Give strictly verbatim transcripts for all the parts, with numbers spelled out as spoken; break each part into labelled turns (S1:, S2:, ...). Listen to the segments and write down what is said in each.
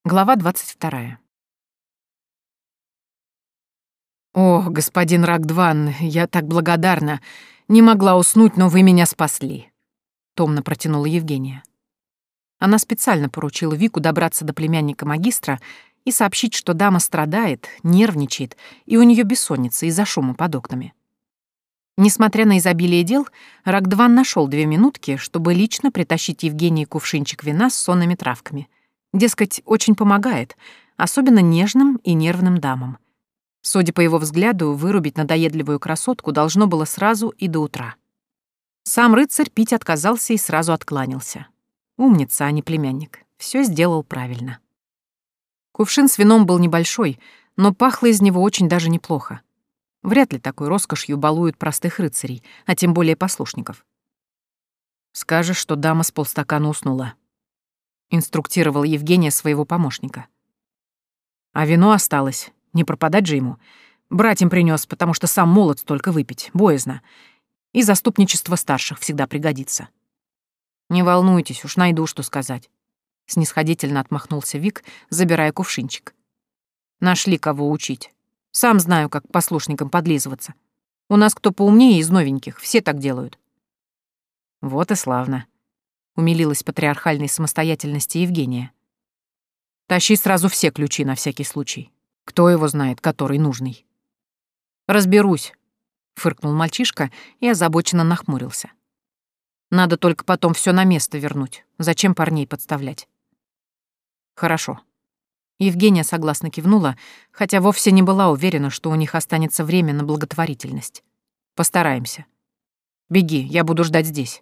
S1: Глава двадцать вторая. «О, господин Рагдван, я так благодарна. Не могла уснуть, но вы меня спасли», — томно протянула Евгения. Она специально поручила Вику добраться до племянника магистра и сообщить, что дама страдает, нервничает, и у нее бессонница из-за шума под окнами. Несмотря на изобилие дел, Рагдван нашел две минутки, чтобы лично притащить Евгении кувшинчик вина с сонными травками. Дескать, очень помогает, особенно нежным и нервным дамам. Судя по его взгляду, вырубить надоедливую красотку должно было сразу и до утра. Сам рыцарь пить отказался и сразу откланялся. Умница, а не племянник. Все сделал правильно. Кувшин с вином был небольшой, но пахло из него очень даже неплохо. Вряд ли такой роскошью балуют простых рыцарей, а тем более послушников. «Скажешь, что дама с полстакана уснула», — инструктировала Евгения своего помощника. «А вино осталось. Не пропадать же ему. Братьям принёс, потому что сам молод столько выпить, боязно. И заступничество старших всегда пригодится». «Не волнуйтесь, уж найду, что сказать», — снисходительно отмахнулся Вик, забирая кувшинчик. «Нашли кого учить. Сам знаю, как к послушникам подлизываться. У нас кто поумнее из новеньких, все так делают». «Вот и славно», — умилилась патриархальной самостоятельности Евгения. «Тащи сразу все ключи на всякий случай. Кто его знает, который нужный?» «Разберусь», — фыркнул мальчишка и озабоченно нахмурился. «Надо только потом все на место вернуть. Зачем парней подставлять?» «Хорошо». Евгения согласно кивнула, хотя вовсе не была уверена, что у них останется время на благотворительность. «Постараемся. Беги, я буду ждать здесь».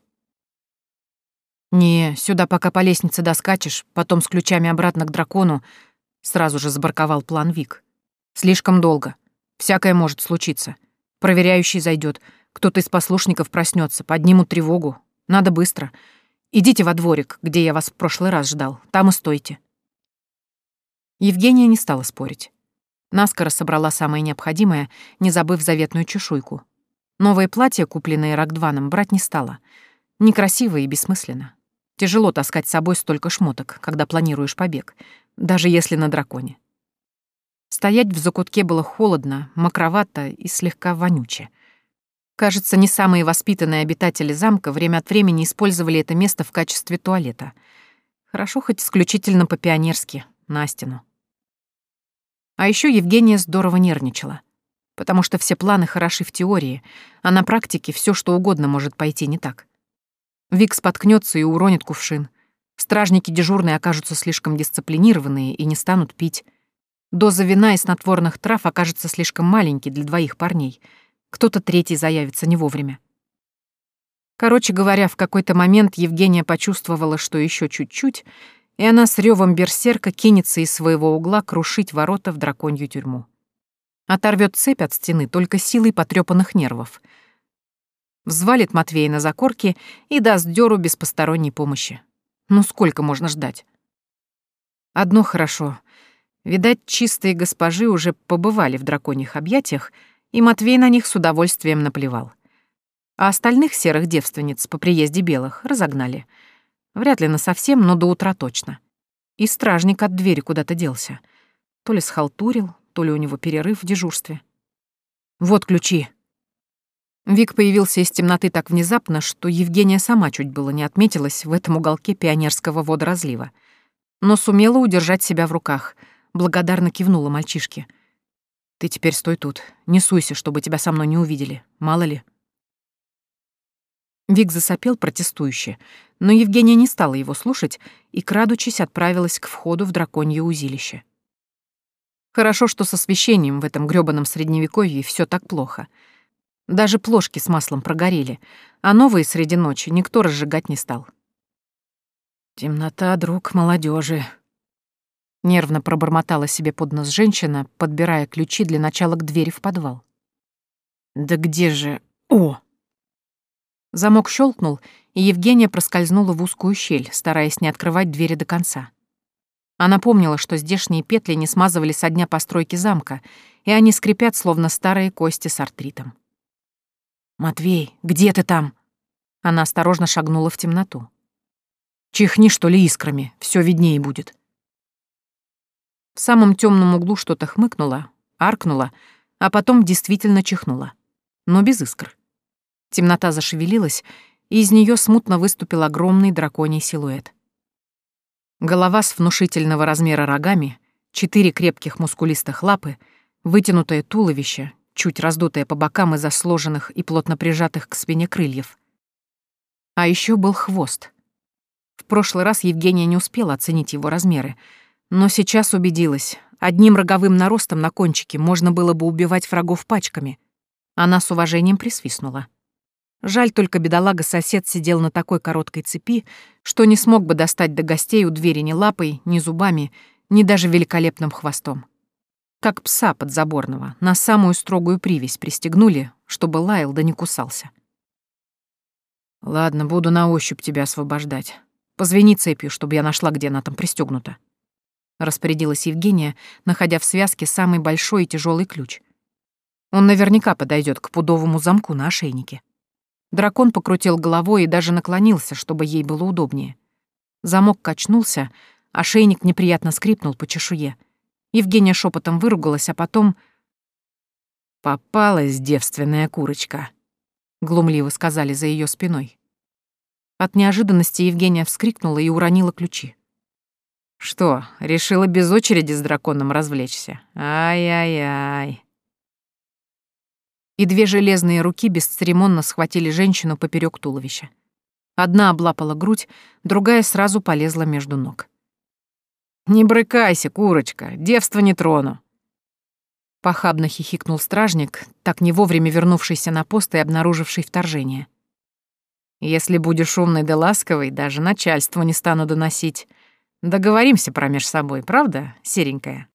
S1: «Не, сюда пока по лестнице доскачешь, потом с ключами обратно к дракону», — сразу же забарковал план Вик. «Слишком долго. Всякое может случиться. Проверяющий зайдет, кто-то из послушников проснется, поднимут тревогу. Надо быстро. Идите во дворик, где я вас в прошлый раз ждал, там и стойте». Евгения не стала спорить. Наскоро собрала самое необходимое, не забыв заветную чешуйку. Новое платье, купленное Рагдваном, брать не стала. Некрасиво и бессмысленно. Тяжело таскать с собой столько шмоток, когда планируешь побег, даже если на драконе. Стоять в закутке было холодно, мокровато и слегка вонюче. Кажется, не самые воспитанные обитатели замка время от времени использовали это место в качестве туалета. Хорошо хоть исключительно по-пионерски, на стену. А еще Евгения здорово нервничала, потому что все планы хороши в теории, а на практике все что угодно может пойти не так. Вик споткнется и уронит кувшин. Стражники дежурные окажутся слишком дисциплинированные и не станут пить. Доза вина и снотворных трав окажется слишком маленькой для двоих парней. Кто-то третий заявится не вовремя. Короче говоря, в какой-то момент Евгения почувствовала, что еще чуть-чуть, и она с ревом берсерка кинется из своего угла крушить ворота в драконью тюрьму. Оторвет цепь от стены только силой потрепанных нервов. Взвалит Матвея на закорки и даст дёру без посторонней помощи. Ну сколько можно ждать? Одно хорошо. Видать, чистые госпожи уже побывали в драконьих объятиях, и Матвей на них с удовольствием наплевал. А остальных серых девственниц по приезде белых разогнали. Вряд ли насовсем, но до утра точно. И стражник от двери куда-то делся. То ли схалтурил, то ли у него перерыв в дежурстве. «Вот ключи». Вик появился из темноты так внезапно, что Евгения сама чуть было не отметилась в этом уголке пионерского водоразлива. Но сумела удержать себя в руках, благодарно кивнула мальчишке. «Ты теперь стой тут, не суйся, чтобы тебя со мной не увидели, мало ли». Вик засопел протестующе, но Евгения не стала его слушать и, крадучись, отправилась к входу в драконье узилище. Хорошо, что с освещением в этом грёбаном средневековье все так плохо. Даже плошки с маслом прогорели, а новые среди ночи никто разжигать не стал. «Темнота, друг молодежи», — нервно пробормотала себе под нос женщина, подбирая ключи для начала к двери в подвал. «Да где же... О!» Замок щелкнул, и Евгения проскользнула в узкую щель, стараясь не открывать двери до конца. Она помнила, что здешние петли не смазывали со дня постройки замка, и они скрипят, словно старые кости с артритом. «Матвей, где ты там?» Она осторожно шагнула в темноту. «Чихни, что ли, искрами, все виднее будет». В самом темном углу что-то хмыкнуло, аркнуло, а потом действительно чихнуло. Но без искр. Темнота зашевелилась, и из нее смутно выступил огромный драконий силуэт. Голова с внушительного размера рогами, четыре крепких мускулистых лапы, вытянутое туловище, чуть раздутое по бокам из-за сложенных и плотно прижатых к спине крыльев. А еще был хвост. В прошлый раз Евгения не успела оценить его размеры, но сейчас убедилась, одним роговым наростом на кончике можно было бы убивать врагов пачками. Она с уважением присвистнула. Жаль только бедолага-сосед сидел на такой короткой цепи, что не смог бы достать до гостей у двери ни лапой, ни зубами, ни даже великолепным хвостом. Как пса подзаборного, на самую строгую привязь пристегнули, чтобы лаял да не кусался. «Ладно, буду на ощупь тебя освобождать. Позвони цепью, чтобы я нашла, где она там пристегнута», — распорядилась Евгения, находя в связке самый большой и тяжелый ключ. Он наверняка подойдет к пудовому замку на ошейнике. Дракон покрутил головой и даже наклонился, чтобы ей было удобнее. Замок качнулся, ошейник неприятно скрипнул по чешуе. Евгения шепотом выругалась, а потом... «Попалась девственная курочка», — глумливо сказали за ее спиной. От неожиданности Евгения вскрикнула и уронила ключи. «Что, решила без очереди с драконом развлечься? Ай-яй-яй». И две железные руки бесцеремонно схватили женщину поперек туловища. Одна облапала грудь, другая сразу полезла между ног. «Не брыкайся, курочка, девство не трону!» Похабно хихикнул стражник, так не вовремя вернувшийся на пост и обнаруживший вторжение. «Если будешь умной да ласковой, даже начальству не стану доносить. Договоримся промеж собой, правда, серенькая?»